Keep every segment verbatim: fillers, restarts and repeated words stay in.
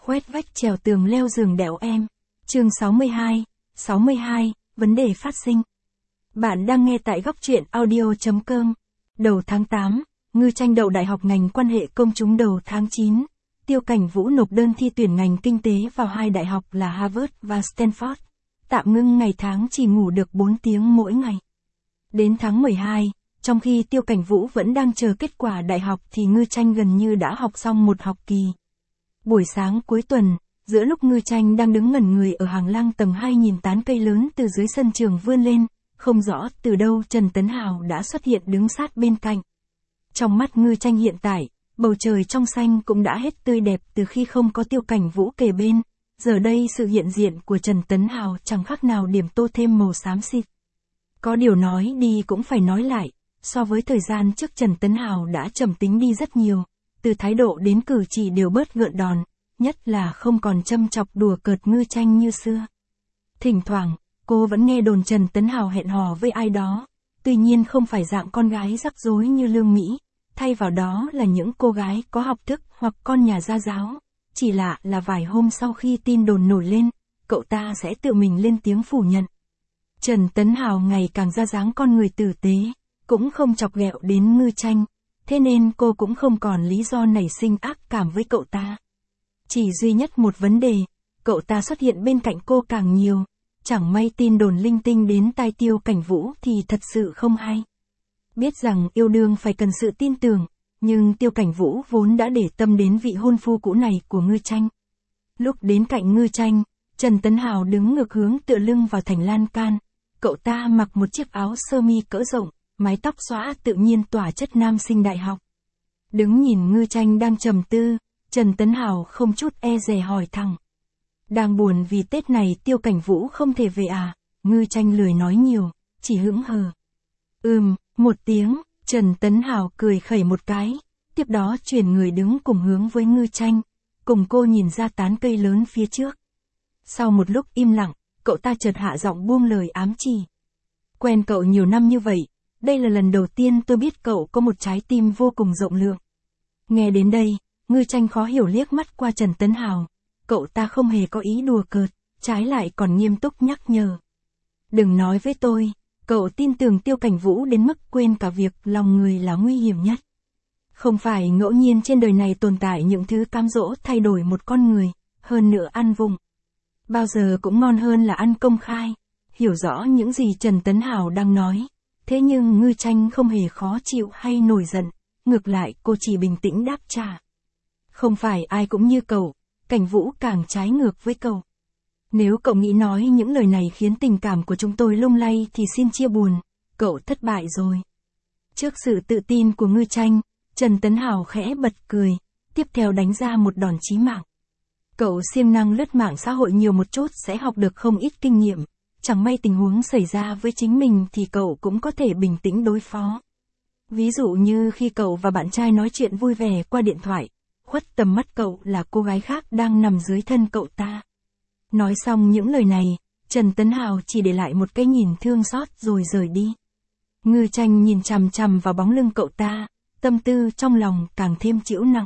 khoét vách trèo tường leo giường đẽo em. Chương sáu mươi hai, sáu mươi hai, vấn đề phát sinh. Bạn đang nghe tại góc truyện audio chấm com. Đầu tháng tám, Ngư Tranh đậu đại học ngành quan hệ công chúng. Đầu tháng chín, Tiêu Cảnh Vũ nộp đơn thi tuyển ngành kinh tế vào hai đại học là Harvard và Stanford. Tạm ngưng ngày tháng chỉ ngủ được bốn tiếng mỗi ngày. Đến tháng mười hai, trong khi Tiêu Cảnh Vũ vẫn đang chờ kết quả đại học thì Ngư Tranh gần như đã học xong một học kỳ. Buổi sáng cuối tuần, giữa lúc Ngư Tranh đang đứng ngẩn người ở hàng lang tầng hai nhìn tán cây lớn từ dưới sân trường vươn lên, không rõ từ đâu Trần Tấn Hào đã xuất hiện đứng sát bên cạnh. Trong mắt Ngư Tranh hiện tại, bầu trời trong xanh cũng đã hết tươi đẹp từ khi không có Tiêu Cảnh Vũ kề bên, giờ đây sự hiện diện của Trần Tấn Hào chẳng khác nào điểm tô thêm màu xám xịt. Có điều nói đi cũng phải nói lại, so với thời gian trước Trần Tấn Hào đã trầm tính đi rất nhiều, từ thái độ đến cử chỉ đều bớt gợn đòn, nhất là không còn châm chọc đùa cợt Ngư Tranh như xưa. Thỉnh thoảng, cô vẫn nghe đồn Trần Tấn Hào hẹn hò với ai đó, tuy nhiên không phải dạng con gái rắc rối như Lương Mỹ, thay vào đó là những cô gái có học thức hoặc con nhà gia giáo. Chỉ lạ là vài hôm sau khi tin đồn nổi lên, cậu ta sẽ tự mình lên tiếng phủ nhận. Trần Tấn Hào ngày càng ra dáng con người tử tế, cũng không chọc ghẹo đến Ngư Tranh, thế nên cô cũng không còn lý do nảy sinh ác cảm với cậu ta. Chỉ duy nhất một vấn đề, cậu ta xuất hiện bên cạnh cô càng nhiều, chẳng may tin đồn linh tinh đến tai Tiêu Cảnh Vũ thì thật sự không hay. Biết rằng yêu đương phải cần sự tin tưởng, nhưng Tiêu Cảnh Vũ vốn đã để tâm đến vị hôn phu cũ này của Ngư Tranh. Lúc đến cạnh Ngư Tranh, Trần Tấn Hào đứng ngược hướng tựa lưng vào thành lan can, cậu ta mặc một chiếc áo sơ mi cỡ rộng, mái tóc xõa tự nhiên tỏa chất nam sinh đại học. Đứng nhìn Ngư Tranh đang trầm tư, Trần Tấn Hào không chút e dè hỏi thẳng. Đang buồn vì Tết này Tiêu Cảnh Vũ không thể về à? Ngư Tranh lười nói nhiều, chỉ hững hờ. Ừm, một tiếng, Trần Tấn Hào cười khẩy một cái, tiếp đó chuyển người đứng cùng hướng với Ngư Tranh, cùng cô nhìn ra tán cây lớn phía trước. Sau một lúc im lặng, cậu ta chợt hạ giọng buông lời ám chỉ. Quen cậu nhiều năm như vậy, đây là lần đầu tiên tôi biết cậu có một trái tim vô cùng rộng lượng. Nghe đến đây, Ngư Tranh khó hiểu liếc mắt qua Trần Tấn Hào, cậu ta không hề có ý đùa cợt, trái lại còn nghiêm túc nhắc nhở. Đừng nói với tôi, cậu tin tưởng Tiêu Cảnh Vũ đến mức quên cả việc lòng người là nguy hiểm nhất. Không phải ngẫu nhiên trên đời này tồn tại những thứ cám dỗ thay đổi một con người, hơn nữa ăn vụng. Bao giờ cũng ngon hơn là ăn công khai, hiểu rõ những gì Trần Tấn Hào đang nói. Thế nhưng Ngư Tranh không hề khó chịu hay nổi giận, ngược lại cô chỉ bình tĩnh đáp trả. Không phải ai cũng như cậu, Cảnh Vũ càng trái ngược với cậu. Nếu cậu nghĩ nói những lời này khiến tình cảm của chúng tôi lung lay thì xin chia buồn, cậu thất bại rồi. Trước sự tự tin của Ngư Tranh, Trần Tấn Hào khẽ bật cười, tiếp theo đánh ra một đòn chí mạng. Cậu siêng năng lướt mạng xã hội nhiều một chút sẽ học được không ít kinh nghiệm, chẳng may tình huống xảy ra với chính mình thì cậu cũng có thể bình tĩnh đối phó. Ví dụ như khi cậu và bạn trai nói chuyện vui vẻ qua điện thoại, khuất tầm mắt cậu là cô gái khác đang nằm dưới thân cậu ta. Nói xong những lời này, Trần Tấn Hào chỉ để lại một cái nhìn thương xót rồi rời đi. Ngư Tranh nhìn chằm chằm vào bóng lưng cậu ta, tâm tư trong lòng càng thêm trĩu nặng.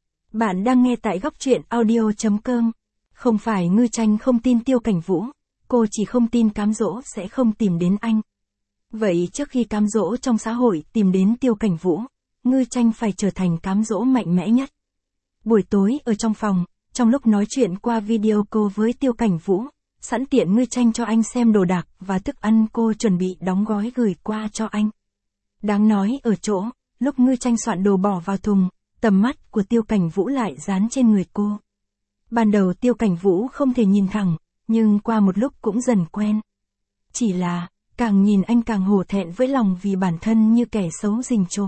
Bạn đang nghe tại góc truyện audio chấm com. Không phải Ngư Tranh không tin Tiêu Cảnh Vũ, cô chỉ không tin cám dỗ sẽ không tìm đến anh. Vậy trước khi cám dỗ trong xã hội tìm đến Tiêu Cảnh Vũ, Ngư Tranh phải trở thành cám dỗ mạnh mẽ nhất. Buổi tối ở trong phòng, trong lúc nói chuyện qua video call với Tiêu Cảnh Vũ, sẵn tiện Ngư Tranh cho anh xem đồ đạc và thức ăn cô chuẩn bị đóng gói gửi qua cho anh. Đáng nói ở chỗ, lúc Ngư Tranh soạn đồ bỏ vào thùng, tầm mắt của Tiêu Cảnh Vũ lại dán trên người cô. Ban đầu Tiêu Cảnh Vũ không thể nhìn thẳng, nhưng qua một lúc cũng dần quen. Chỉ là, càng nhìn anh càng hổ thẹn với lòng vì bản thân như kẻ xấu rình trộm.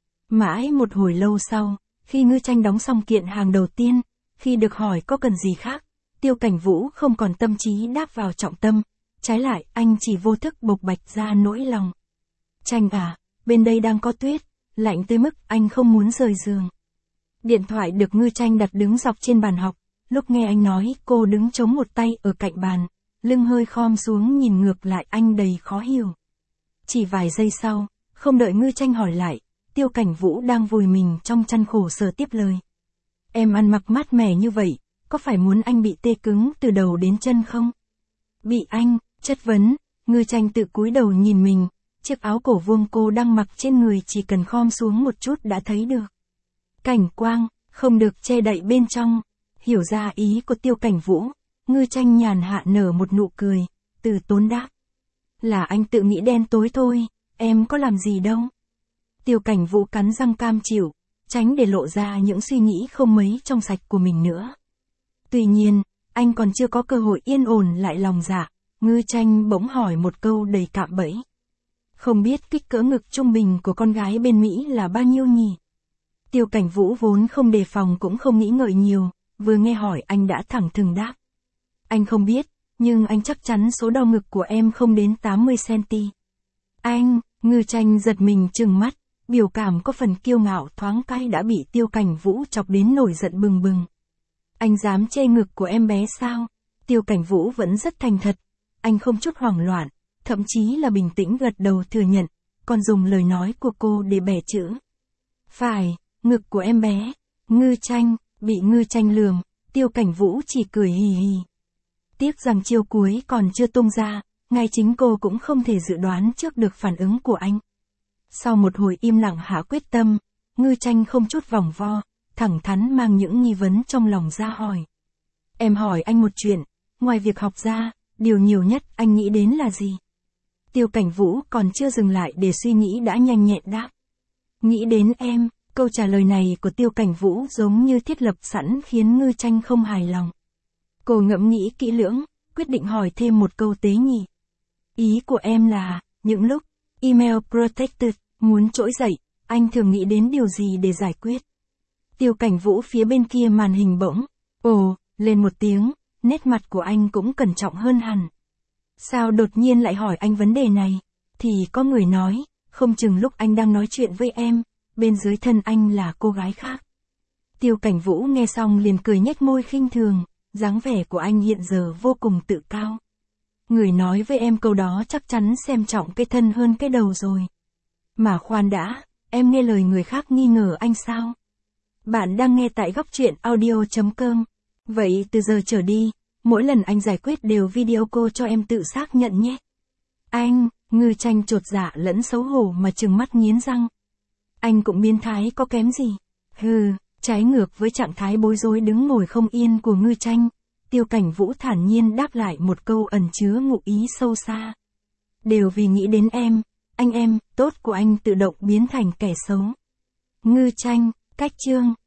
Mãi một hồi lâu sau, khi Ngư Tranh đóng xong kiện hàng đầu tiên, khi được hỏi có cần gì khác, Tiêu Cảnh Vũ không còn tâm trí đáp vào trọng tâm, trái lại anh chỉ vô thức bộc bạch ra nỗi lòng. Tranh à, bên đây đang có tuyết, lạnh tới mức anh không muốn rời giường. Điện thoại được Ngư Tranh đặt đứng dọc trên bàn học, lúc nghe anh nói cô đứng chống một tay ở cạnh bàn, lưng hơi khom xuống nhìn ngược lại anh đầy khó hiểu. Chỉ vài giây sau, không đợi Ngư Tranh hỏi lại, Tiêu Cảnh Vũ đang vùi mình trong chăn khổ sở tiếp lời. Em ăn mặc mát mẻ như vậy, có phải muốn anh bị tê cứng từ đầu đến chân không? Bị anh chất vấn, Ngư Tranh tự cúi đầu nhìn mình, chiếc áo cổ vuông cô đang mặc trên người chỉ cần khom xuống một chút đã thấy được. Cảnh quang, không được che đậy bên trong. Hiểu ra ý của Tiêu Cảnh Vũ, Ngư Tranh nhàn hạ nở một nụ cười, từ tốn đáp. Là anh tự nghĩ đen tối thôi, em có làm gì đâu. Tiêu Cảnh Vũ cắn răng cam chịu, tránh để lộ ra những suy nghĩ không mấy trong sạch của mình nữa. Tuy nhiên, anh còn chưa có cơ hội yên ổn lại lòng dạ, Ngư Tranh bỗng hỏi một câu đầy cạm bẫy. Không biết kích cỡ ngực trung bình của con gái bên Mỹ là bao nhiêu nhỉ? Tiêu Cảnh Vũ vốn không đề phòng cũng không nghĩ ngợi nhiều, vừa nghe hỏi anh đã thẳng thừng đáp. Anh không biết, nhưng anh chắc chắn số đo ngực của em không đến tám mươi xăng-ti-mét. Anh, Ngư Tranh giật mình trừng mắt, biểu cảm có phần kiêu ngạo thoáng cái đã bị Tiêu Cảnh Vũ chọc đến nổi giận bừng bừng. Anh dám chê ngực của em bé sao? Tiêu Cảnh Vũ vẫn rất thành thật, anh không chút hoảng loạn, thậm chí là bình tĩnh gật đầu thừa nhận, còn dùng lời nói của cô để bẻ chữ. Phải, ngực của em bé. Ngư Tranh, bị Ngư Tranh lườm, Tiêu Cảnh Vũ chỉ cười hì hì. Tiếc rằng chiêu cuối còn chưa tung ra, ngay chính cô cũng không thể dự đoán trước được phản ứng của anh. Sau một hồi im lặng hạ quyết tâm, Ngư Tranh không chút vòng vo, thẳng thắn mang những nghi vấn trong lòng ra hỏi. Em hỏi anh một chuyện, ngoài việc học ra, điều nhiều nhất anh nghĩ đến là gì? Tiêu Cảnh Vũ còn chưa dừng lại để suy nghĩ đã nhanh nhẹn đáp. Nghĩ đến em, câu trả lời này của Tiêu Cảnh Vũ giống như thiết lập sẵn khiến Ngư Tranh không hài lòng. Cô ngẫm nghĩ kỹ lưỡng, quyết định hỏi thêm một câu tế nhị. Ý của em là, những lúc, email protected, muốn trỗi dậy, anh thường nghĩ đến điều gì để giải quyết? Tiêu Cảnh Vũ phía bên kia màn hình bỗng, ồ, lên một tiếng, nét mặt của anh cũng cẩn trọng hơn hẳn. Sao đột nhiên lại hỏi anh vấn đề này? Thì có người nói, không chừng lúc anh đang nói chuyện với em, bên dưới thân anh là cô gái khác. Tiêu Cảnh Vũ nghe xong liền cười nhếch môi khinh thường, dáng vẻ của anh hiện giờ vô cùng tự cao. Người nói với em câu đó chắc chắn xem trọng cái thân hơn cái đầu rồi. Mà khoan đã, em nghe lời người khác nghi ngờ anh sao? Bạn đang nghe tại góc truyện audio chấm com. Vậy từ giờ trở đi, mỗi lần anh giải quyết đều video call cho em tự xác nhận nhé. Anh, Ngư Tranh chột dạ lẫn xấu hổ mà trừng mắt nghiến răng. Anh cũng biến thái có kém gì? Hừ, trái ngược với trạng thái bối rối đứng ngồi không yên của Ngư Tranh, Tiêu Cảnh Vũ thản nhiên đáp lại một câu ẩn chứa ngụ ý sâu xa. Đều vì nghĩ đến em, anh em, tốt của anh tự động biến thành kẻ xấu. Ngư Tranh, cách chương.